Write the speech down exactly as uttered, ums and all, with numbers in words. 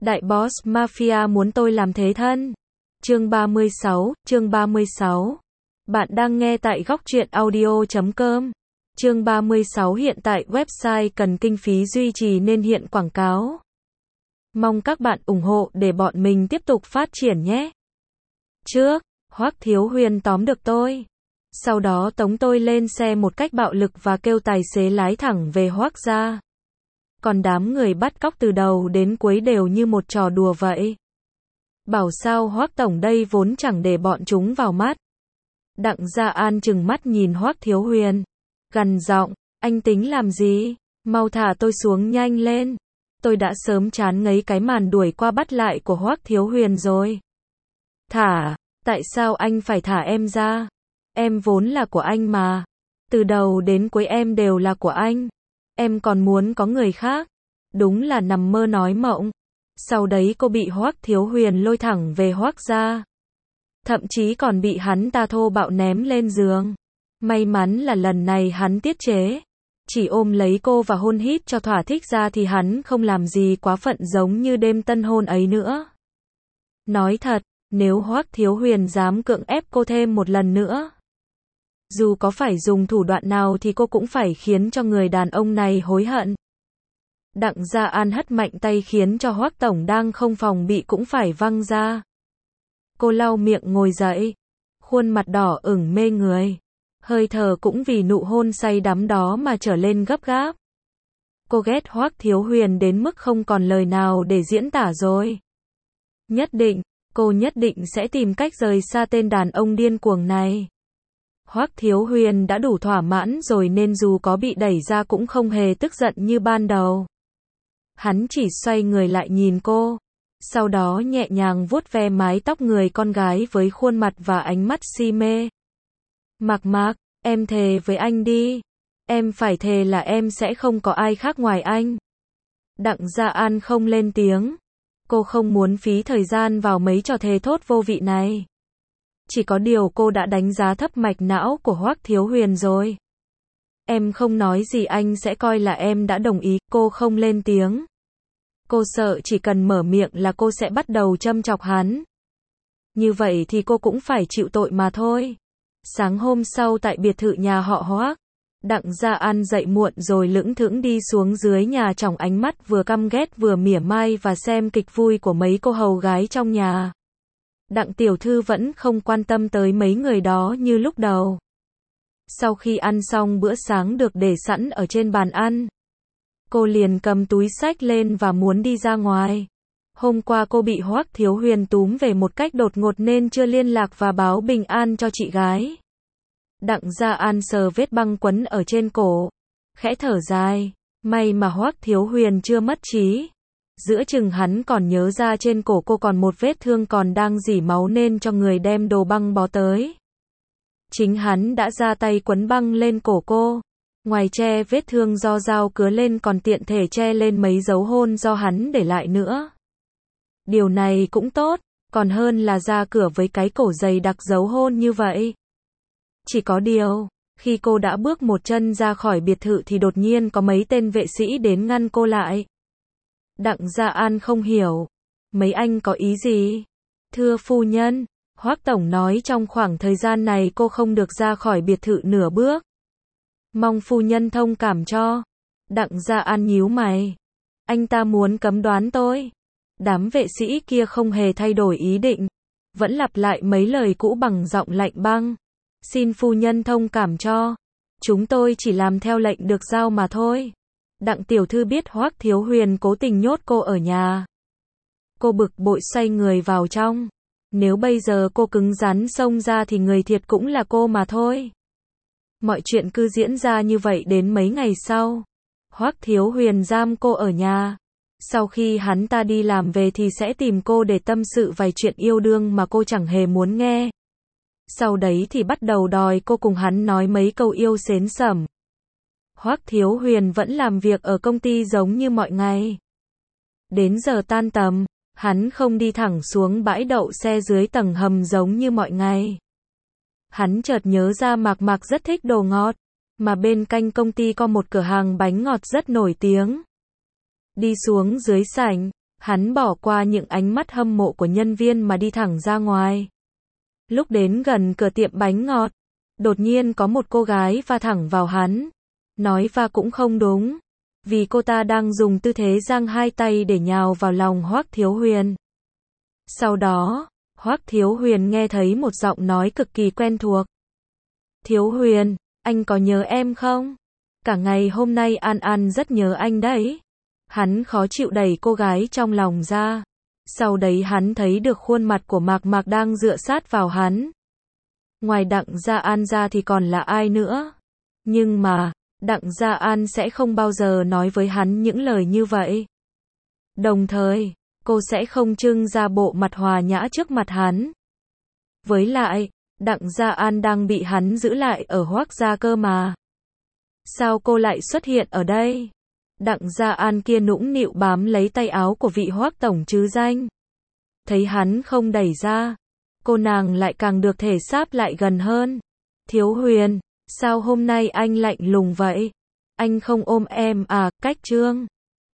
Đại boss Mafia muốn tôi làm thế thân. Chương ba mươi sáu, chương ba mươi sáu. Bạn đang nghe tại góc truyện audio chấm com. Chương ba mươi sáu hiện tại website cần kinh phí duy trì nên hiện quảng cáo. Mong các bạn ủng hộ để bọn mình tiếp tục phát triển nhé. Trước, Hoắc Thiếu Huyền tóm được tôi. Sau đó tống tôi lên xe một cách bạo lực và kêu tài xế lái thẳng về Hoắc gia. Còn đám người bắt cóc từ đầu đến cuối đều như một trò đùa vậy. Bảo sao Hoắc tổng đây vốn chẳng để bọn chúng vào mắt. Đặng Gia An trừng mắt nhìn Hoắc Thiếu Huyền, gằn giọng, anh tính làm gì? Mau thả tôi xuống nhanh lên. Tôi đã sớm chán ngấy cái màn đuổi qua bắt lại của Hoắc Thiếu Huyền rồi. Thả, tại sao anh phải thả em ra? Em vốn là của anh mà. Từ đầu đến cuối em đều là của anh. Em còn muốn có người khác. Đúng là nằm mơ nói mộng. Sau đấy cô bị Hoắc Thiếu Huyền lôi thẳng về Hoắc gia. Thậm chí còn bị hắn ta thô bạo ném lên giường. May mắn là lần này hắn tiết chế. Chỉ ôm lấy cô và hôn hít cho thỏa thích ra thì hắn không làm gì quá phận giống như đêm tân hôn ấy nữa. Nói thật, nếu Hoắc Thiếu Huyền dám cưỡng ép cô thêm một lần nữa, dù có phải dùng thủ đoạn nào thì cô cũng phải khiến cho người đàn ông này hối hận. Đặng Gia An hất mạnh tay khiến cho Hoắc tổng đang không phòng bị cũng phải văng ra. Cô lau miệng ngồi dậy, khuôn mặt đỏ ửng mê người, hơi thở cũng vì nụ hôn say đắm đó mà trở lên gấp gáp. Cô ghét Hoắc Thiếu Huyền đến mức không còn lời nào để diễn tả rồi. Nhất định, cô nhất định sẽ tìm cách rời xa tên đàn ông điên cuồng này. Hoắc Thiếu Huyền đã đủ thỏa mãn rồi nên dù có bị đẩy ra cũng không hề tức giận như ban đầu. Hắn chỉ xoay người lại nhìn cô, sau đó nhẹ nhàng vuốt ve mái tóc người con gái với khuôn mặt và ánh mắt si mê. Mạc Mạc, em thề với anh đi. Em phải thề là em sẽ không có ai khác ngoài anh. Đặng Gia An không lên tiếng. Cô không muốn phí thời gian vào mấy trò thề thốt vô vị này. Chỉ có điều cô đã đánh giá thấp mạch não của Hoắc Thiếu Huyền rồi. Em không nói gì anh sẽ coi là em đã đồng ý. Cô không lên tiếng. Cô sợ chỉ cần mở miệng là cô sẽ bắt đầu châm chọc hắn. Như vậy thì cô cũng phải chịu tội mà thôi. Sáng hôm sau tại biệt thự nhà họ Hoắc, Đặng Gia An dậy muộn rồi lững thững đi xuống dưới nhà trong ánh mắt vừa căm ghét vừa mỉa mai và xem kịch vui của mấy cô hầu gái trong nhà. Đặng tiểu thư vẫn không quan tâm tới mấy người đó như lúc đầu. Sau khi ăn xong bữa sáng được để sẵn ở trên bàn ăn, cô liền cầm túi xách lên và muốn đi ra ngoài. Hôm qua cô bị Hoắc Thiếu Huyền túm về một cách đột ngột nên chưa liên lạc và báo bình an cho chị gái. Đặng Gia An sờ vết băng quấn ở trên cổ, khẽ thở dài, may mà Hoắc Thiếu Huyền chưa mất trí. Giữa chừng hắn còn nhớ ra trên cổ cô còn một vết thương còn đang rỉ máu nên cho người đem đồ băng bó tới. Chính hắn đã ra tay quấn băng lên cổ cô. Ngoài che vết thương do dao cứa lên còn tiện thể che lên mấy dấu hôn do hắn để lại nữa. Điều này cũng tốt, còn hơn là ra cửa với cái cổ dày đặc dấu hôn như vậy. Chỉ có điều, khi cô đã bước một chân ra khỏi biệt thự thì đột nhiên có mấy tên vệ sĩ đến ngăn cô lại. Đặng Gia An không hiểu. Mấy anh có ý gì? Thưa phu nhân, Hoắc tổng nói trong khoảng thời gian này cô không được ra khỏi biệt thự nửa bước. Mong phu nhân thông cảm cho. Đặng Gia An nhíu mày. Anh ta muốn cấm đoán tôi. Đám vệ sĩ kia không hề thay đổi ý định, vẫn lặp lại mấy lời cũ bằng giọng lạnh băng. Xin phu nhân thông cảm cho. Chúng tôi chỉ làm theo lệnh được giao mà thôi. Đặng tiểu thư biết Hoắc Thiếu Huyền cố tình nhốt cô ở nhà. Cô bực bội xoay người vào trong. Nếu bây giờ cô cứng rắn xông ra thì người thiệt cũng là cô mà thôi. Mọi chuyện cứ diễn ra như vậy đến mấy ngày sau. Hoắc Thiếu Huyền giam cô ở nhà. Sau khi hắn ta đi làm về thì sẽ tìm cô để tâm sự vài chuyện yêu đương mà cô chẳng hề muốn nghe. Sau đấy thì bắt đầu đòi cô cùng hắn nói mấy câu yêu xến xẩm. Hoắc Thiếu Huyền vẫn làm việc ở công ty giống như mọi ngày. Đến giờ tan tầm, hắn không đi thẳng xuống bãi đậu xe dưới tầng hầm giống như mọi ngày. Hắn chợt nhớ ra Mạc Mạc rất thích đồ ngọt, mà bên cạnh công ty có một cửa hàng bánh ngọt rất nổi tiếng. Đi xuống dưới sảnh, Hắn bỏ qua những ánh mắt hâm mộ của nhân viên mà đi thẳng ra ngoài. Lúc đến gần cửa tiệm bánh ngọt, đột nhiên có một cô gái va thẳng vào hắn. Nói va cũng không đúng, vì cô ta đang dùng tư thế giang hai tay để nhào vào lòng Hoắc Thiếu Huyền. Sau đó, Hoắc Thiếu Huyền nghe thấy một giọng nói cực kỳ quen thuộc. Thiếu Huyền, anh có nhớ em không? Cả ngày hôm nay An An rất nhớ anh đấy. Hắn khó chịu đẩy cô gái trong lòng ra. Sau đấy hắn thấy được khuôn mặt của Mạc Mạc đang dựa sát vào hắn. Ngoài Đặng Gia An ra thì còn là ai nữa? Nhưng mà, Đặng Gia An sẽ không bao giờ nói với hắn những lời như vậy. Đồng thời, cô sẽ không trưng ra bộ mặt hòa nhã trước mặt hắn. Với lại, Đặng Gia An đang bị hắn giữ lại ở Hoắc gia cơ mà. Sao cô lại xuất hiện ở đây? Đặng Gia An kia nũng nịu bám lấy tay áo của vị Hoắc tổng chứ danh. Thấy hắn không đẩy ra, cô nàng lại càng được thể sáp lại gần hơn. Thiếu Huyền, sao hôm nay anh lạnh lùng vậy? Anh không ôm em à, Cách Trương?